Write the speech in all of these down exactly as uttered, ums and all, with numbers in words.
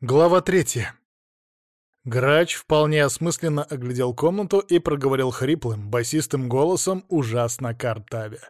Глава третья. Грач вполне осмысленно оглядел комнату и проговорил хриплым, басистым голосом, ужасно картавя.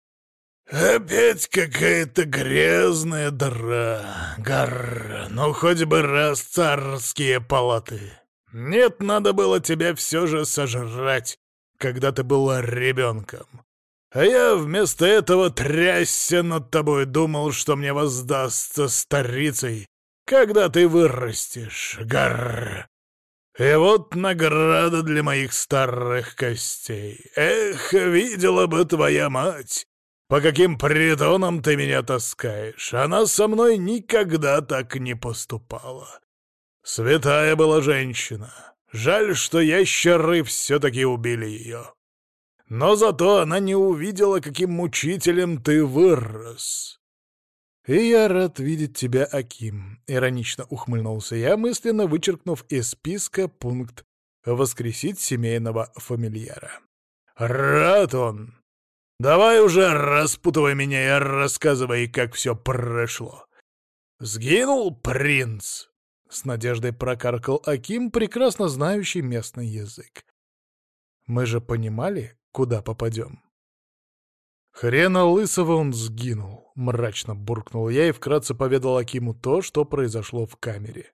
«Опять какая-то грязная дыра. Гарр, ну хоть бы раз царские палаты. Нет, надо было тебя все же сожрать, когда ты был ребенком. А я вместо этого трясся над тобой, думал, что мне воздастся старицей, когда ты вырастешь, гарр. И вот награда для моих старых костей. Эх, видела бы твоя мать, по каким притонам ты меня таскаешь. Она со мной никогда так не поступала. Святая была женщина. Жаль, что ящеры все-таки убили ее. Но зато она не увидела, каким мучителем ты вырос. «И я рад видеть тебя, Аким», — иронично ухмыльнулся я, мысленно вычеркнув из списка пункт «Воскресить семейного фамильяра». «Рад он! Давай уже распутывай меня и рассказывай, как все прошло. Сгинул принц?» — с надеждой прокаркал Аким, прекрасно знающий местный язык. «Мы же понимали, куда попадем?» «Хрена лысого он сгинул», — мрачно буркнул я и вкратце поведал Акиму то, что произошло в камере.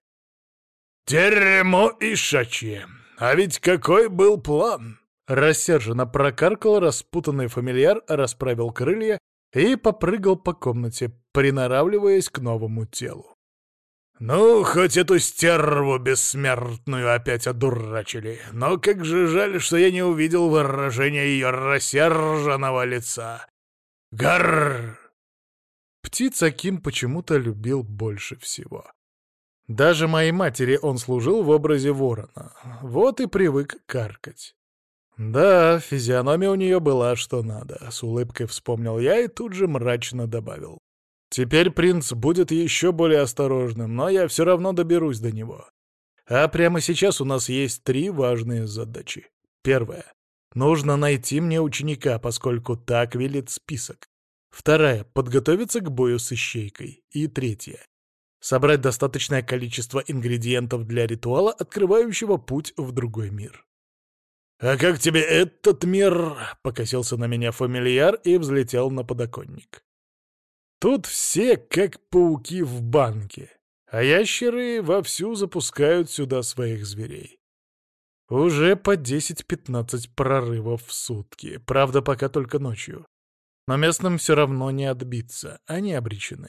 «Дерьмо ишачье! А ведь какой был план!» Рассерженно прокаркал распутанный фамильяр, расправил крылья и попрыгал по комнате, приноравливаясь к новому телу. «Ну, хоть эту стерву бессмертную опять одурачили, но как же жаль, что я не увидел выражения ее рассерженного лица. Гарр!» Птиц Аким почему-то любил больше всего. Даже моей матери он служил в образе ворона, вот и привык каркать. Да, физиономия у нее была что надо, с улыбкой вспомнил я и тут же мрачно добавил. Теперь принц будет еще более осторожным, но я все равно доберусь до него. А прямо сейчас у нас есть три важные задачи. Первая. Нужно найти мне ученика, поскольку так велит список. Вторая. Подготовиться к бою с ищейкой. И третья. Собрать достаточное количество ингредиентов для ритуала, открывающего путь в другой мир. «А как тебе этот мир?» — покосился на меня фамильяр и взлетел на подоконник. Тут все как пауки в банке, а ящеры вовсю запускают сюда своих зверей. Уже по десять-пятнадцать прорывов в сутки, правда, пока только ночью. Но местным все равно не отбиться, они обречены.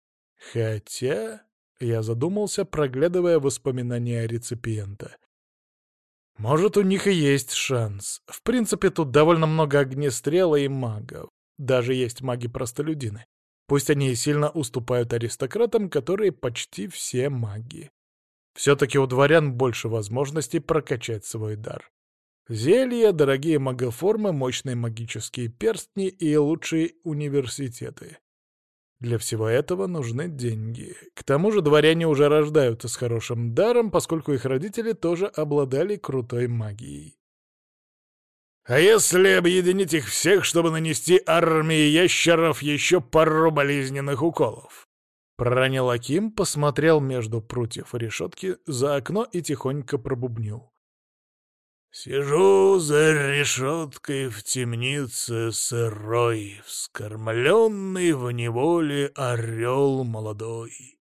Хотя... Я задумался, проглядывая воспоминания реципиента. Может, у них и есть шанс. В принципе, тут довольно много огнестрела и магов. Даже есть маги-простолюдины. Пусть они и сильно уступают аристократам, которые почти все маги. Все-таки у дворян больше возможностей прокачать свой дар. Зелья, дорогие магоформы, мощные магические перстни и лучшие университеты. Для всего этого нужны деньги. К тому же дворяне уже рождаются с хорошим даром, поскольку их родители тоже обладали крутой магией. «А если объединить их всех, чтобы нанести армии ящеров еще пару болезненных уколов?» Проронил Аким, посмотрел между прутьев решетки за окно и тихонько пробубнил. «Сижу за решеткой в темнице сырой, вскормленный в неволе орел молодой.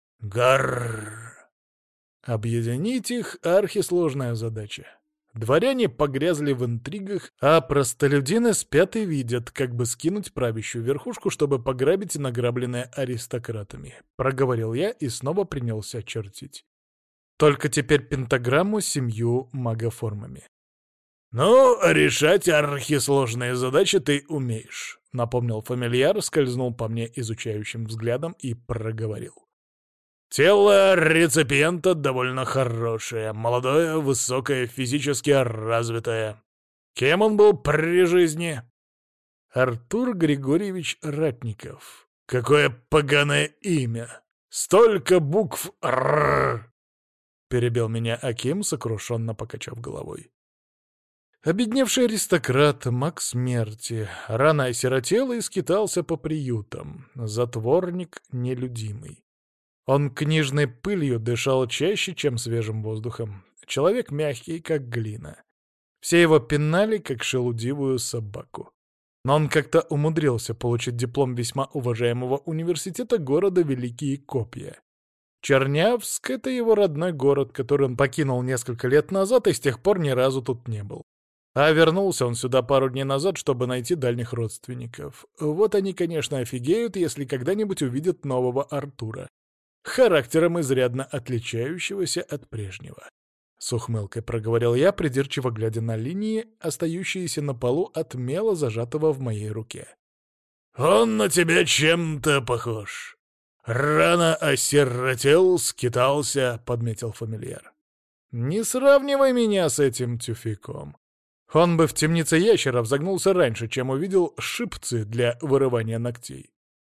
Гарр!» Объединить их — архисложная задача. Дворяне погрязли в интригах, а простолюдины спят и видят, как бы скинуть правящую верхушку, чтобы пограбить награбленное аристократами. Проговорил я и снова принялся чертить. Только теперь пентаграмму с семью магоформами. «Ну, решать архисложные задачи ты умеешь», — напомнил фамильяр, скользнул по мне изучающим взглядом и проговорил. «Тело реципиента довольно хорошее, молодое, высокое, физически развитое. Кем он был при жизни?» «Артур Григорьевич Ратников. Какое поганое имя! Столько букв «Р». Перебил меня Аким, сокрушенно покачав головой. Обедневший аристократ, маг смерти, рано осиротел и скитался по приютам, затворник нелюдимый. Он книжной пылью дышал чаще, чем свежим воздухом. Человек мягкий, как глина. Все его пинали, как шелудивую собаку. Но он как-то умудрился получить диплом весьма уважаемого университета города Великие Копья. Чернявск — это его родной город, который он покинул несколько лет назад и с тех пор ни разу тут не был. А вернулся он сюда пару дней назад, чтобы найти дальних родственников. Вот они, конечно, офигеют, если когда-нибудь увидят нового Артура, характером изрядно отличающегося от прежнего. С ухмылкой проговорил я, придирчиво глядя на линии, остающиеся на полу от мела, зажатого в моей руке. «Он на тебя чем-то похож. Рано осиротел, скитался», — подметил фамильяр. «Не сравнивай меня с этим тюфяком. Он бы в темнице ящеров загнулся раньше, чем увидел шипцы для вырывания ногтей».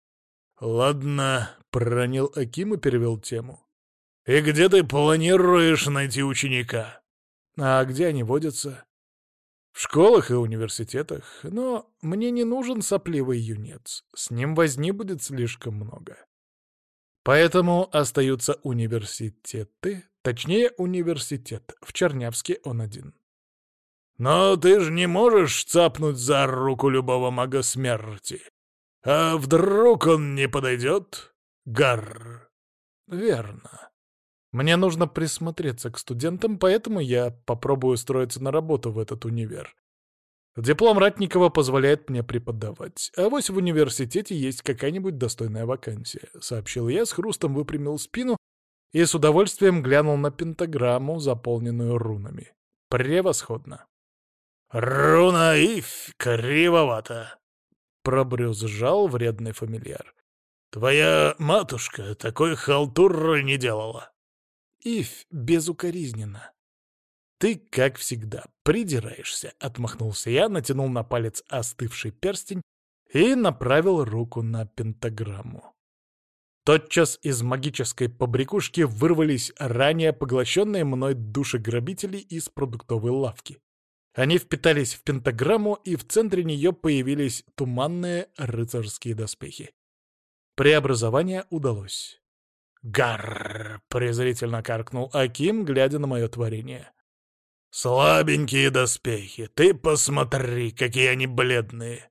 «Ладно», — проронил Аким и перевел тему. «И где ты планируешь найти ученика?» «А где они водятся?» «В школах и университетах. Но мне не нужен сопливый юнец. С ним возни будет слишком много. Поэтому остаются университеты, точнее университет. В Чернявске он один». «Но ты же не можешь цапнуть за руку любого мага смерти. А вдруг он не подойдет? Гарр!» «Верно. Мне нужно присмотреться к студентам, поэтому я попробую устроиться на работу в этот универ. Диплом Ратникова позволяет мне преподавать. Авось в университете есть какая-нибудь достойная вакансия», — сообщил я, с хрустом выпрямил спину и с удовольствием глянул на пентаграмму, заполненную рунами. Превосходно. «Руна Иф кривовата», — пробрюзжал вредный фамильяр. «Твоя матушка такой халтуры не делала». «Иф безукоризненно. Ты, как всегда, придираешься», — отмахнулся я, натянул на палец остывший перстень и направил руку на пентаграмму. Тотчас из магической побрякушки вырвались ранее поглощенные мной души грабителей из продуктовой лавки. Они впитались в пентаграмму, и в центре нее появились туманные рыцарские доспехи. Преобразование удалось. «Гарр!» — презрительно каркнул Аким, глядя на мое творение. «Слабенькие доспехи, ты посмотри, какие они бледные.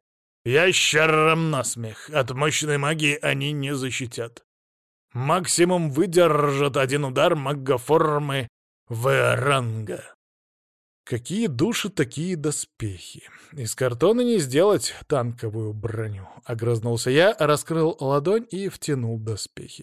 Ящерам насмех, от мощной магии они не защитят. Максимум выдержат один удар магоформы В-ранга». Какие души, такие доспехи. Из картона не сделать танковую броню. Огрызнулся я, раскрыл ладонь и втянул доспехи.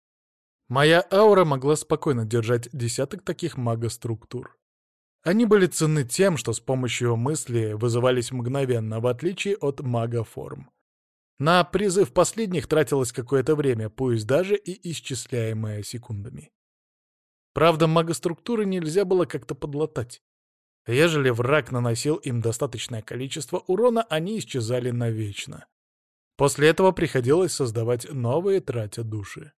Моя аура могла спокойно держать десяток таких магоструктур. Они были ценны тем, что с помощью мысли вызывались мгновенно, в отличие от магоформ. На призыв последних тратилось какое-то время, пусть даже и исчисляемое секундами. Правда, магоструктуры нельзя было как-то подлатать. Ежели враг наносил им достаточное количество урона, они исчезали навечно. После этого приходилось создавать новые, тратя души.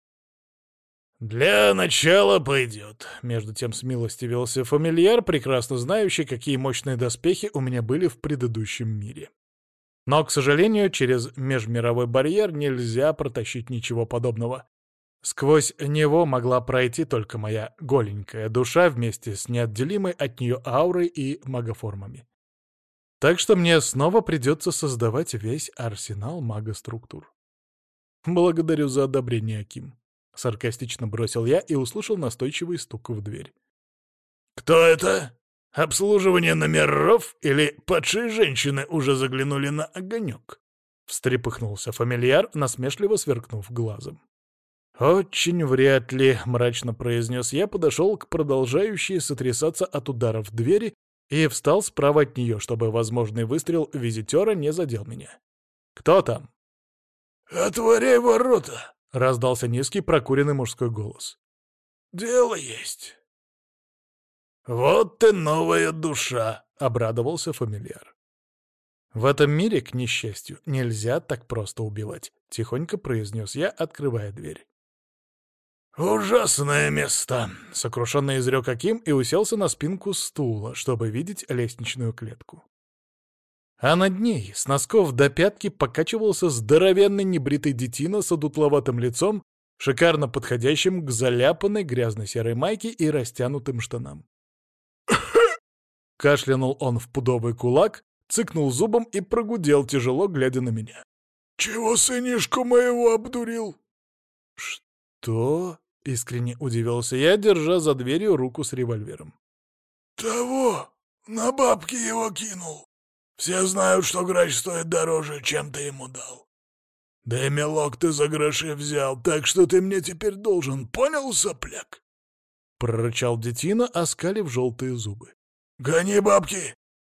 «Для начала пойдет», — между тем смилостивился фамильяр, прекрасно знающий, какие мощные доспехи у меня были в предыдущем мире. Но, к сожалению, через межмировой барьер нельзя протащить ничего подобного. Сквозь него могла пройти только моя голенькая душа вместе с неотделимой от нее аурой и магоформами. Так что мне снова придется создавать весь арсенал магоструктур. «Благодарю за одобрение, Аким», — саркастично бросил я и услышал настойчивый стук в дверь. «Кто это? Обслуживание номеров или падшие женщины уже заглянули на огонек?» — встрепыхнулся фамильяр, насмешливо сверкнув глазом. «Очень вряд ли», — мрачно произнес я, подошел к продолжающей сотрясаться от ударов двери и встал справа от нее, чтобы возможный выстрел визитера не задел меня. «Кто там?» «Отворяй ворота!» — раздался низкий прокуренный мужской голос. «Дело есть». «Вот ты новая душа!» — обрадовался фамильяр. «В этом мире, к несчастью, нельзя так просто убивать», — тихонько произнес я, открывая дверь. «Ужасное место!» — сокрушенно изрек Аким и уселся на спинку стула, чтобы видеть лестничную клетку. А над ней, с носков до пятки, покачивался здоровенный небритый детина с одутловатым лицом шикарно подходящим к заляпанной грязно-серой майке и растянутым штанам. Кашлянул он в пудовый кулак, цыкнул зубом и прогудел, тяжело глядя на меня. «Чего сынишку моего обдурил?» «Что?» — искренне удивился я, держа за дверью руку с револьвером. «Того! На бабки его кинул. Все знают, что грач стоит дороже, чем ты ему дал. Да и мелок ты за гроши взял, так что ты мне теперь должен, понял, сопляк?» Прорычал детина, оскалив желтые зубы. «Гони бабки!»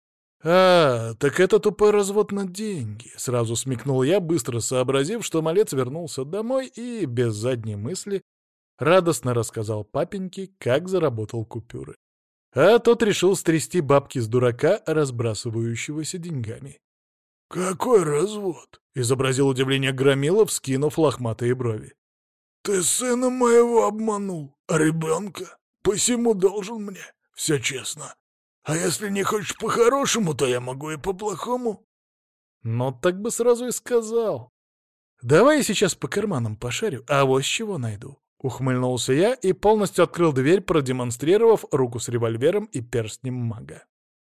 «А, так это тупой развод на деньги», — сразу смекнул я, быстро сообразив, что малец вернулся домой и, без задней мысли, радостно рассказал папеньке, как заработал купюры. А тот решил стрясти бабки с дурака, разбрасывающегося деньгами. «Какой развод?» — изобразил удивление Громила, вскинув лохматые брови. «Ты сына моего обманул, а ребенка? Посему должен мне, все честно. А если не хочешь по-хорошему, то я могу и по-плохому». «Ну, так бы сразу и сказал. Давай я сейчас по карманам пошарю, а вот с чего найду». Ухмыльнулся я и полностью открыл дверь, продемонстрировав руку с револьвером и перстнем мага.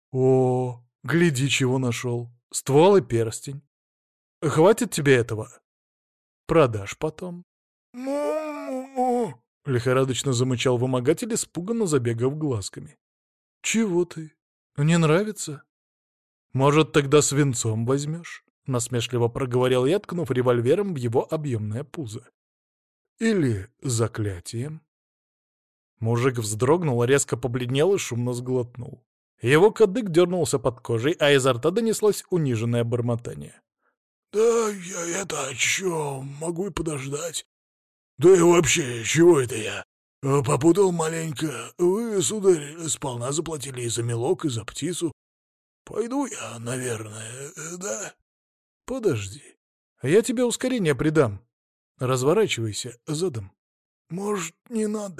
«О, гляди, чего нашел. Ствол и перстень. Хватит тебе этого? Продашь потом». «Му-му-му!» — лихорадочно замычал вымогатель, испуганно забегав глазками. «Чего ты? Не нравится? Может, тогда свинцом возьмешь?» — насмешливо проговорил я, ткнув револьвером в его объемное пузо. «Или заклятием?» Мужик вздрогнул, резко побледнел и шумно сглотнул. Его кадык дернулся под кожей, а изо рта донеслось униженное бормотание. «Да я это, чё, могу и подождать. Да и вообще, чего это я? Попутал маленько. Вы, сударь, сполна заплатили и за мелок, и за птицу. Пойду я, наверное, да?» «Подожди. Я тебе ускорение придам. Разворачивайся задом». «Может, не надо?»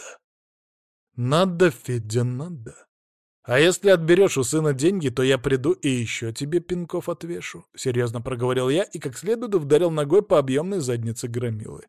«Надо, Федя, надо. А если отберешь у сына деньги, то я приду и еще тебе пинков отвешу», — серьезно проговорил я и как следует ударил ногой по объемной заднице Громилы.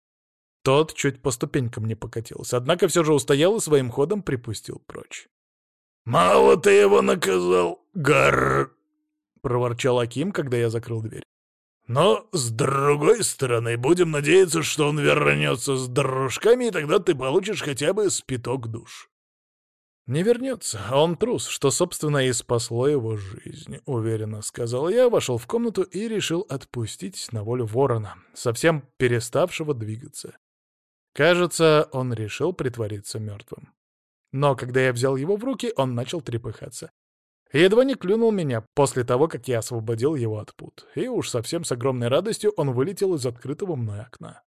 Тот чуть по ступенькам не покатился, однако все же устоял и своим ходом припустил прочь. «Мало ты его наказал, гар!» — проворчал Аким, когда я закрыл дверь. «Но, с другой стороны, будем надеяться, что он вернется с дружками, и тогда ты получишь хотя бы спиток душ». «Не вернется, а он трус, что, собственно, и спасло его жизнь», — уверенно сказал я, вошел в комнату и решил отпустить на волю ворона, совсем переставшего двигаться. Кажется, он решил притвориться мертвым. Но когда я взял его в руки, он начал трепыхаться. Едва не клюнул меня после того, как я освободил его от пут. И уж совсем с огромной радостью он вылетел из открытого мной окна.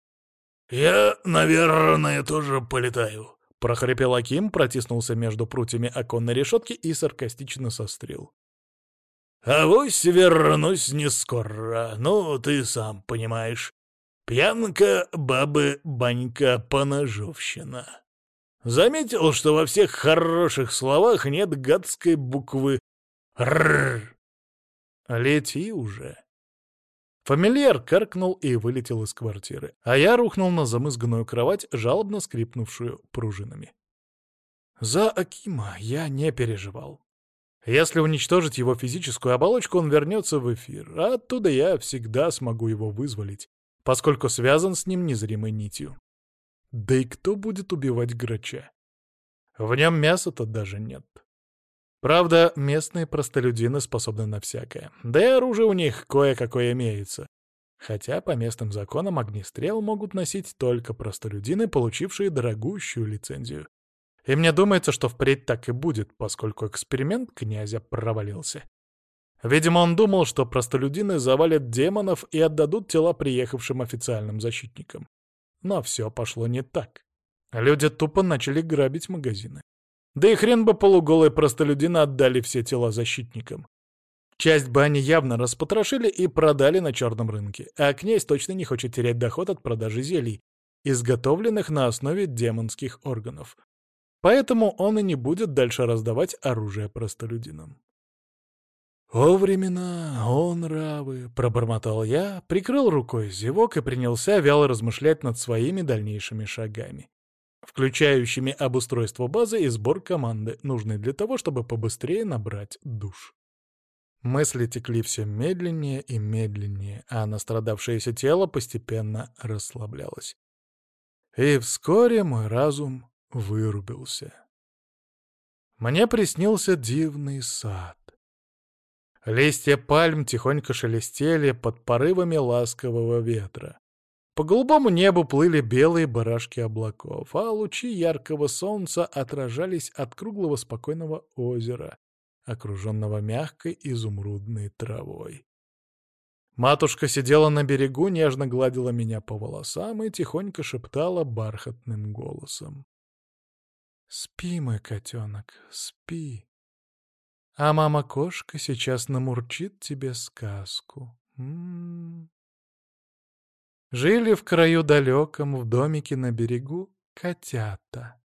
«Я, наверное, тоже полетаю», — прохрипел Аким, протиснулся между прутьями оконной решетки и саркастично сострил. «Авось вернусь не скоро, ну, ты сам понимаешь. Пьянка, бабы, банька, поножовщина. Заметил, что во всех хороших словах нет гадской буквы «р». Лети уже». Фамильяр каркнул и вылетел из квартиры, а я рухнул на замызганную кровать, жалобно скрипнувшую пружинами. За Акима я не переживал. Если уничтожить его физическую оболочку, он вернется в эфир, а оттуда я всегда смогу его вызволить, поскольку связан с ним незримой нитью. Да и кто будет убивать грача? В нем мяса-то даже нет. Правда, местные простолюдины способны на всякое. Да и оружие у них кое-какое имеется. Хотя по местным законам огнестрел могут носить только простолюдины, получившие дорогущую лицензию. И мне думается, что впредь так и будет, поскольку эксперимент князя провалился. Видимо, он думал, что простолюдины завалят демонов и отдадут тела приехавшим официальным защитникам. Но все пошло не так. Люди тупо начали грабить магазины. Да и хрен бы полуголые простолюдины отдали все тела защитникам. Часть бы они явно распотрошили и продали на черном рынке, а князь точно не хочет терять доход от продажи зелий, изготовленных на основе демонских органов. Поэтому он и не будет дальше раздавать оружие простолюдинам. «О времена, о нравы!» — пробормотал я, прикрыл рукой зевок и принялся вяло размышлять над своими дальнейшими шагами, включающими обустройство базы и сбор команды, нужной для того, чтобы побыстрее набрать душ. Мысли текли все медленнее и медленнее, а настрадавшееся тело постепенно расслаблялось. И вскоре мой разум вырубился. Мне приснился дивный сад. Листья пальм тихонько шелестели под порывами ласкового ветра. По голубому небу плыли белые барашки облаков, а лучи яркого солнца отражались от круглого спокойного озера, окруженного мягкой изумрудной травой. Матушка сидела на берегу, нежно гладила меня по волосам и тихонько шептала бархатным голосом: «Спи, мой котенок, спи. А мама-кошка сейчас намурчит тебе сказку. М-м-м». Жили в краю далеком, в домике на берегу, котята.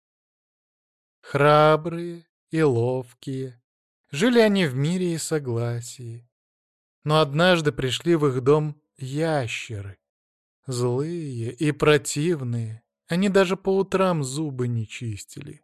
Храбрые и ловкие. Жили они в мире и согласии. Но однажды пришли в их дом ящеры. Злые и противные. Они даже по утрам зубы не чистили.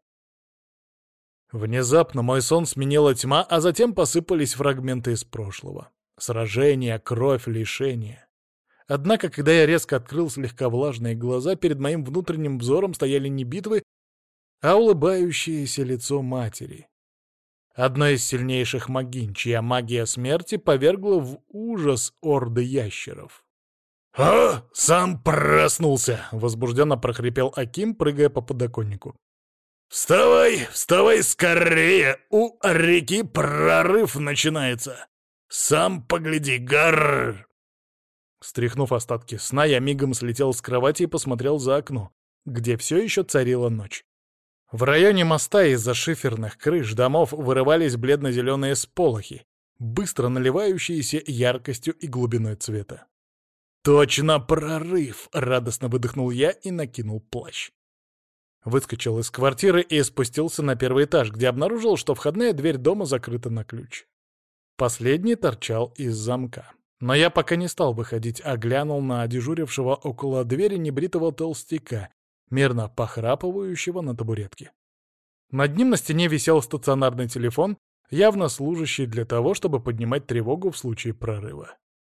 Внезапно мой сон сменила тьма, а затем посыпались фрагменты из прошлого. Сражения, кровь, лишения. Однако, когда я резко открыл слегка влажные глаза, перед моим внутренним взором стояли не битвы, а улыбающееся лицо матери. Одной из сильнейших могинь, чья магия смерти повергла в ужас орды ящеров. «А, сам проснулся!» — возбужденно прохрипел Аким, прыгая по подоконнику. «Вставай, вставай скорее! У реки прорыв начинается! Сам погляди, гарр!» Стряхнув остатки сна, я мигом слетел с кровати и посмотрел за окно, где все еще царила ночь. В районе моста из-за шиферных крыш домов вырывались бледно-зеленые сполохи, быстро наливающиеся яркостью и глубиной цвета. «Точно прорыв!» — радостно выдохнул я и накинул плащ. Выскочил из квартиры и спустился на первый этаж, где обнаружил, что входная дверь дома закрыта на ключ. Последний торчал из замка. Но я пока не стал выходить, а глянул на дежурившего около двери небритого толстяка, мирно похрапывающего на табуретке. Над ним на стене висел стационарный телефон, явно служащий для того, чтобы поднимать тревогу в случае прорыва.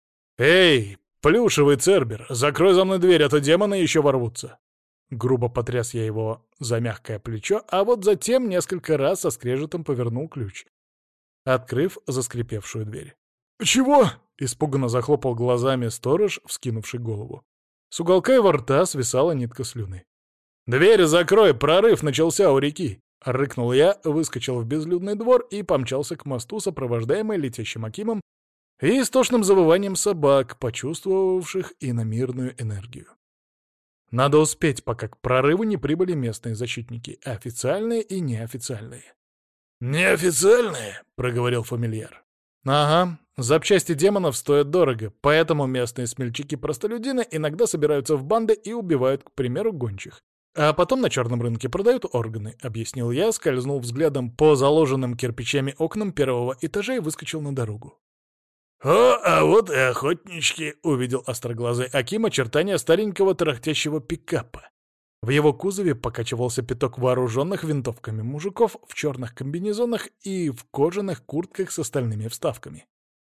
«Эй, плюшевый цербер, закрой за мной дверь, а то демоны еще ворвутся!» Грубо потряс я его за мягкое плечо, а вот затем несколько раз со скрежетом повернул ключ, открыв заскрипевшую дверь. «Чего?» — испуганно захлопал глазами сторож, вскинувший голову. С уголка его рта свисала нитка слюны. «Дверь закрой, прорыв начался у реки!» — рыкнул я, выскочил в безлюдный двор и помчался к мосту, сопровождаемый летящим Акимом и истошным завыванием собак, почувствовавших иномирную энергию. Надо успеть, пока к прорыву не прибыли местные защитники, официальные и неофициальные. «Неофициальные?» — проговорил фамильяр. «Ага, запчасти демонов стоят дорого, поэтому местные смельчаки-простолюдины иногда собираются в банды и убивают, к примеру, гончих. А потом на черном рынке продают органы», — объяснил я, скользнул взглядом по заложенным кирпичами окнам первого этажа и выскочил на дорогу. «О, а вот и охотнички!» — увидел остроглазый Аким очертания старенького тарахтящего пикапа. В его кузове покачивался пяток вооруженных винтовками мужиков в черных комбинезонах и в кожаных куртках с остальными вставками.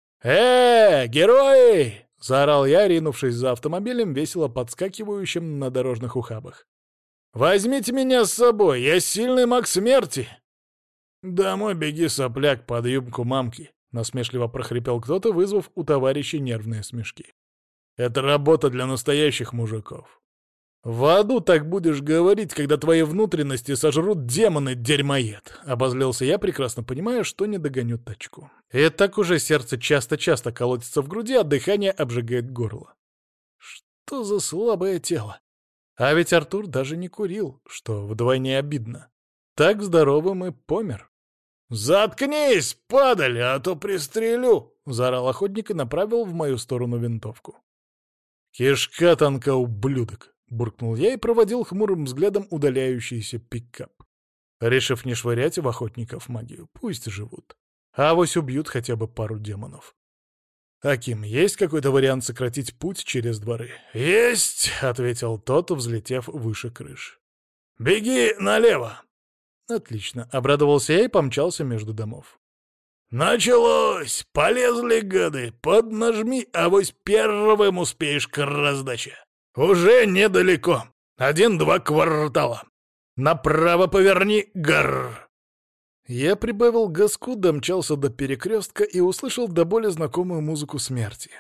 «Э, герои!» — заорал я, ринувшись за автомобилем, весело подскакивающим на дорожных ухабах. «Возьмите меня с собой, я сильный маг смерти!» «Домой беги, сопляк, под юбку мамки!» — насмешливо прохрипел кто-то, вызвав у товарищей нервные смешки. «Это работа для настоящих мужиков. В аду так будешь говорить, когда твои внутренности сожрут демоны-дерьмоед!» — обозлился я, прекрасно понимая, что не догоню тачку. И так уже сердце часто-часто колотится в груди, а дыхание обжигает горло. Что за слабое тело? А ведь Артур даже не курил, что вдвойне обидно. Так здоровым и помер. «Заткнись, падаль, а то пристрелю!» — заорал охотник и направил в мою сторону винтовку. «Кишка тонка, ублюдок!» — буркнул я и проводил хмурым взглядом удаляющийся пикап, решив не швырять в охотников магию. Пусть живут. А авось убьют хотя бы пару демонов. «Аким, есть какой-то вариант сократить путь через дворы?» «Есть!» — ответил тот, взлетев выше крыш. «Беги налево!» «Отлично!» — обрадовался я и помчался между домов. «Началось! Полезли, гады! Поднажми, авось первым успеешь к раздаче! Уже недалеко! Один-два квартала! Направо поверни, гар!» Я прибавил газку, домчался до перекрестка и услышал до боли знакомую музыку смерти.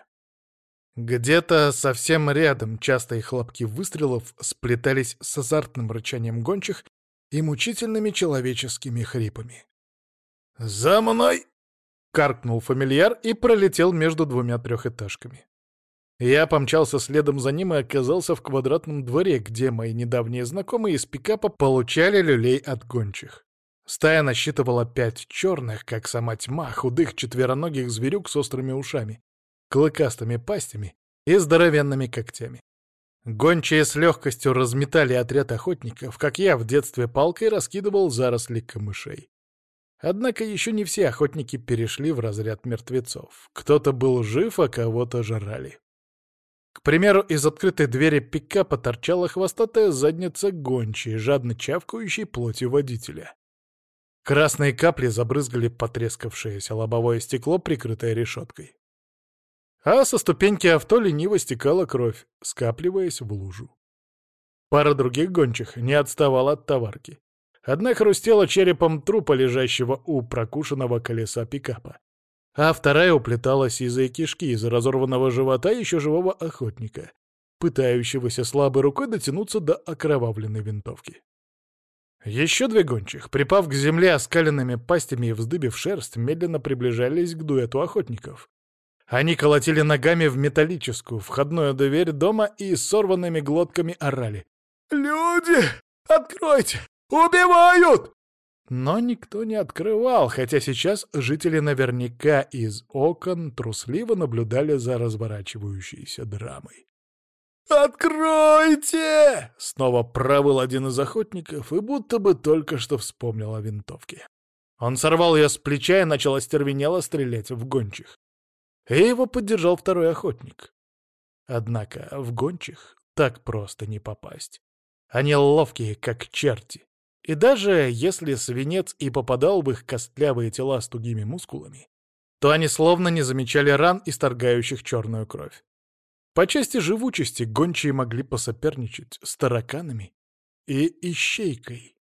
Где-то совсем рядом частые хлопки выстрелов сплетались с азартным рычанием гончих и мучительными человеческими хрипами. «За мной!» — каркнул фамильяр и пролетел между двумя трехэтажками. Я помчался следом за ним и оказался в квадратном дворе, где мои недавние знакомые из пикапа получали люлей от гончих. Стая насчитывала пять черных, как сама тьма, худых четвероногих зверюк с острыми ушами, клыкастыми пастями и здоровенными когтями. Гончие с легкостью разметали отряд охотников, как я в детстве палкой раскидывал заросли камышей. Однако еще не все охотники перешли в разряд мертвецов. Кто-то был жив, а кого-то жрали. К примеру, из открытой двери пикапа торчала хвостатая задница гончей, жадно чавкающей плотью водителя. Красные капли забрызгали потрескавшееся лобовое стекло, прикрытое решеткой. А со ступеньки авто лениво стекала кровь, скапливаясь в лужу. Пара других гончих не отставала от товарки. Одна хрустела черепом трупа, лежащего у прокушенного колеса пикапа, а вторая уплетала сизые кишки из разорванного живота еще живого охотника, пытающегося слабой рукой дотянуться до окровавленной винтовки. Еще две гончих, припав к земле оскаленными пастями и вздыбив шерсть, медленно приближались к дуэту охотников. Они колотили ногами в металлическую входную дверь дома и сорванными глотками орали: «Люди! Откройте! Убивают!» Но никто не открывал, хотя сейчас жители наверняка из окон трусливо наблюдали за разворачивающейся драмой. «Откройте!» — снова провыл один из охотников и будто бы только что вспомнил о винтовке. Он сорвал ее с плеча и начал остервенело стрелять в гончих. И его поддержал второй охотник. Однако в гончих так просто не попасть. Они ловкие, как черти. И даже если свинец и попадал в их костлявые тела с тугими мускулами, то они словно не замечали ран, исторгающих черную кровь. По части живучести гончие могли посоперничать с тараканами и ищейкой.